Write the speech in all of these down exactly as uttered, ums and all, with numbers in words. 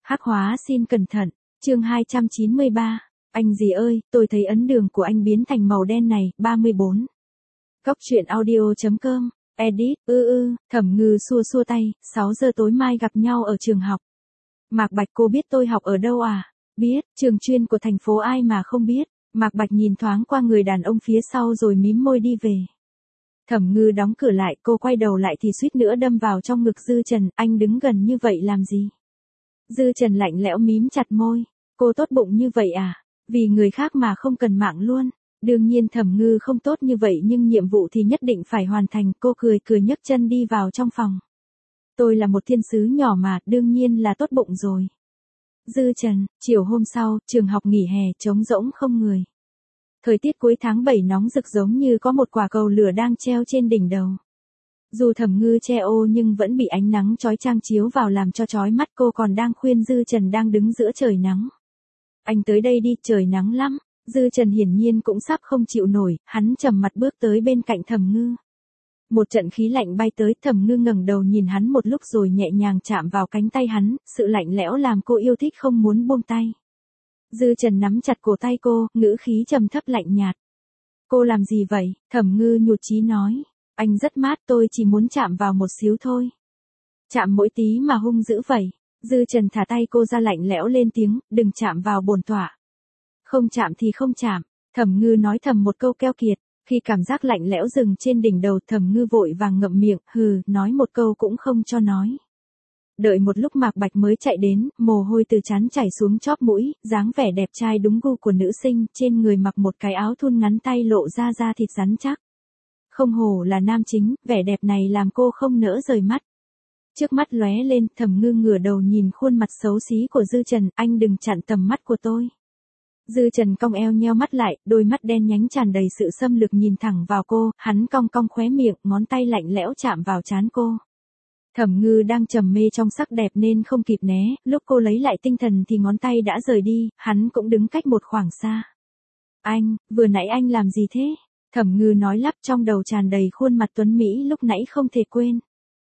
Hắc hóa xin cẩn thận, chương hai trăm chín mươi ba. Anh gì ơi, tôi thấy ấn đường của anh biến thành màu đen này, ba mươi bốn. Góc truyện audio chấm com, edit, ư ư, Thẩm Ngư xua xua tay, sáu giờ tối mai gặp nhau ở trường học. Mạc Bạch, cô biết tôi học ở đâu à? Biết, trường chuyên của thành phố ai mà không biết. Mạc Bạch nhìn thoáng qua người đàn ông phía sau rồi mím môi đi về. Thẩm Ngư đóng cửa lại, cô quay đầu lại thì suýt nữa đâm vào trong ngực Dư Trần, anh đứng gần như vậy làm gì? Dư Trần lạnh lẽo mím chặt môi, cô tốt bụng như vậy à? Vì người khác mà không cần mạng luôn. Đương nhiên Thẩm Ngư không tốt như vậy nhưng nhiệm vụ thì nhất định phải hoàn thành, cô cười cười nhấc chân đi vào trong phòng. Tôi là một thiên sứ nhỏ mà, đương nhiên là tốt bụng rồi. Dư Trần, chiều hôm sau, trường học nghỉ hè, trống rỗng không người. Thời tiết cuối tháng bảy nóng rực giống như có một quả cầu lửa đang treo trên đỉnh đầu. Dù Thẩm Ngư che ô nhưng vẫn bị ánh nắng chói chang chiếu vào làm cho chói mắt, cô còn đang khuyên Dư Trần đang đứng giữa trời nắng. Anh tới đây đi, trời nắng lắm. Dư Trần hiển nhiên cũng sắp không chịu nổi, hắn trầm mặt bước tới bên cạnh Thẩm Ngư. Một trận khí lạnh bay tới, Thẩm Ngư ngẩng đầu nhìn hắn một lúc rồi nhẹ nhàng chạm vào cánh tay hắn, sự lạnh lẽo làm cô yêu thích không muốn buông tay. Dư Trần nắm chặt cổ tay cô, ngữ khí trầm thấp lạnh nhạt. Cô làm gì vậy? Thẩm Ngư nhụt chí nói. Anh rất mát, tôi chỉ muốn chạm vào một xíu thôi. Chạm mỗi tí mà hung dữ vậy. Dư Trần thả tay cô ra lạnh lẽo lên tiếng, đừng chạm vào bổn tọa. Không chạm thì không chạm. Thẩm Ngư nói thầm một câu keo kiệt. Khi cảm giác lạnh lẽo dừng trên đỉnh đầu, Thẩm Ngư vội vàng ngậm miệng, hừ, nói một câu cũng không cho nói. Đợi một lúc Mạc Bạch mới chạy đến, mồ hôi từ trán chảy xuống chóp mũi, dáng vẻ đẹp trai đúng gu của nữ sinh, trên người mặc một cái áo thun ngắn tay lộ ra da thịt rắn chắc. Không hổ là nam chính, vẻ đẹp này làm cô không nỡ rời mắt. Trước mắt lóe lên, Thẩm Ngư ngửa đầu nhìn khuôn mặt xấu xí của Dư Trần, anh đừng chặn tầm mắt của tôi. Dư Trần cong eo nheo mắt lại, đôi mắt đen nhánh tràn đầy sự xâm lược nhìn thẳng vào cô, hắn cong cong khóe miệng, ngón tay lạnh lẽo chạm vào trán cô. Thẩm Ngư đang trầm mê trong sắc đẹp nên không kịp né, lúc cô lấy lại tinh thần thì ngón tay đã rời đi, hắn cũng đứng cách một khoảng xa. Anh, vừa nãy anh làm gì thế? Thẩm Ngư nói lắp, trong đầu tràn đầy khuôn mặt tuấn Mỹ lúc nãy không thể quên.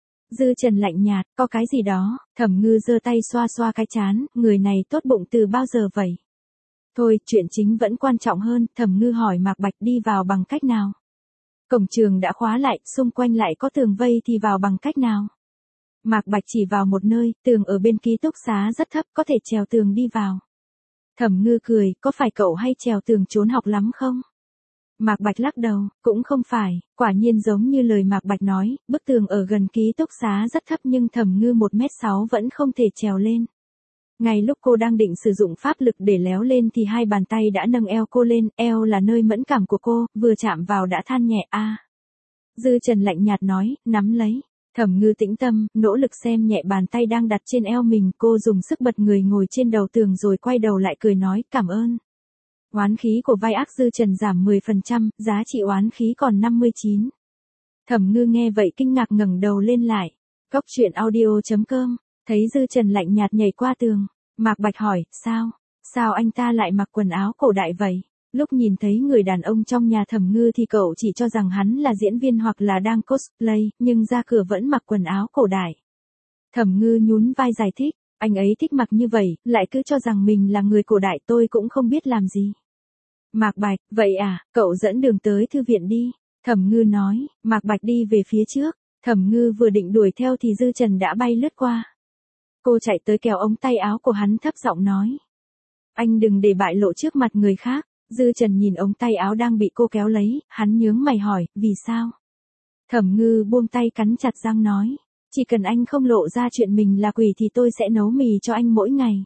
Dư Trần lạnh nhạt, có cái gì đó, Thẩm Ngư giơ tay xoa xoa cái trán, người này tốt bụng từ bao giờ vậy? Thôi, chuyện chính vẫn quan trọng hơn, Thẩm Ngư hỏi Mạc Bạch đi vào bằng cách nào? Cổng trường đã khóa lại, xung quanh lại có tường vây thì vào bằng cách nào? Mạc Bạch chỉ vào một nơi, tường ở bên ký túc xá rất thấp, có thể trèo tường đi vào. Thẩm Ngư cười, có phải cậu hay trèo tường trốn học lắm không? Mạc Bạch lắc đầu, cũng không phải, quả nhiên giống như lời Mạc Bạch nói, bức tường ở gần ký túc xá rất thấp nhưng Thẩm Ngư một mét sáu vẫn không thể trèo lên. Ngay lúc cô đang định sử dụng pháp lực để léo lên thì hai bàn tay đã nâng eo cô lên, eo là nơi mẫn cảm của cô, vừa chạm vào đã than nhẹ a. À. Dư Trần lạnh nhạt nói, nắm lấy. Thẩm Ngư tĩnh tâm, nỗ lực xem nhẹ bàn tay đang đặt trên eo mình, cô dùng sức bật người ngồi trên đầu tường rồi quay đầu lại cười nói, cảm ơn. Oán khí của vai ác Dư Trần giảm mười phần trăm, giá trị oán khí còn năm mươi chín. Thẩm Ngư nghe vậy kinh ngạc ngẩng đầu lên lại. Góc truyện audio chấm com, thấy Dư Trần lạnh nhạt nhảy qua tường. Mạc Bạch hỏi, sao? Sao anh ta lại mặc quần áo cổ đại vậy? Lúc nhìn thấy người đàn ông trong nhà Thẩm Ngư thì cậu chỉ cho rằng hắn là diễn viên hoặc là đang cosplay, nhưng ra cửa vẫn mặc quần áo cổ đại. Thẩm Ngư nhún vai giải thích, anh ấy thích mặc như vậy, lại cứ cho rằng mình là người cổ đại, tôi cũng không biết làm gì. Mạc Bạch, vậy à, cậu dẫn đường tới thư viện đi. Thẩm Ngư nói, Mạc Bạch đi về phía trước, Thẩm Ngư vừa định đuổi theo thì Dư Trần đã bay lướt qua. Cô chạy tới kéo ống tay áo của hắn thấp giọng nói. Anh đừng để bại lộ trước mặt người khác. Dư Trần nhìn ống tay áo đang bị cô kéo lấy, hắn nhướng mày hỏi, vì sao? Thẩm Ngư buông tay cắn chặt răng nói, chỉ cần anh không lộ ra chuyện mình là quỷ thì tôi sẽ nấu mì cho anh mỗi ngày.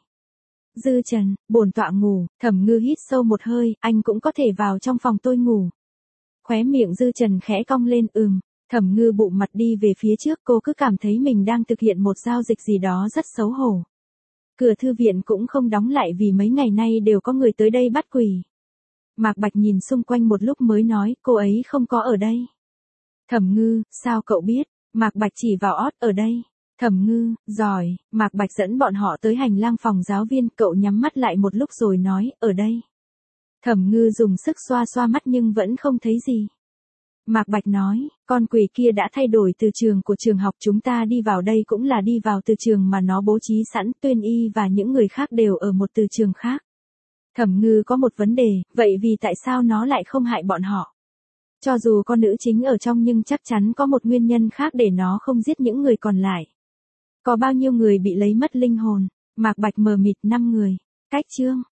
Dư Trần, bổn tọa ngủ. Thẩm Ngư hít sâu một hơi, anh cũng có thể vào trong phòng tôi ngủ. Khóe miệng Dư Trần khẽ cong lên, ừm. Thẩm Ngư bụng mặt đi về phía trước, cô cứ cảm thấy mình đang thực hiện một giao dịch gì đó rất xấu hổ. Cửa thư viện cũng không đóng lại vì mấy ngày nay đều có người tới đây bắt quỷ. Mạc Bạch nhìn xung quanh một lúc mới nói, cô ấy không có ở đây. Thẩm Ngư, sao cậu biết? Mạc Bạch chỉ vào ót, ở đây. Thẩm Ngư, giỏi. Mạc Bạch dẫn bọn họ tới hành lang phòng giáo viên, cậu nhắm mắt lại một lúc rồi nói, ở đây. Thẩm Ngư dùng sức xoa xoa mắt nhưng vẫn không thấy gì. Mạc Bạch nói, con quỷ kia đã thay đổi từ trường của trường học, chúng ta đi vào đây cũng là đi vào từ trường mà nó bố trí sẵn, Tuyên Y và những người khác đều ở một từ trường khác. Thẩm Ngư có một vấn đề, vậy vì tại sao nó lại không hại bọn họ? Cho dù con nữ chính ở trong nhưng chắc chắn có một nguyên nhân khác để nó không giết những người còn lại. Có bao nhiêu người bị lấy mất linh hồn? Mạc Bạch mờ mịt, năm người. Cách chương.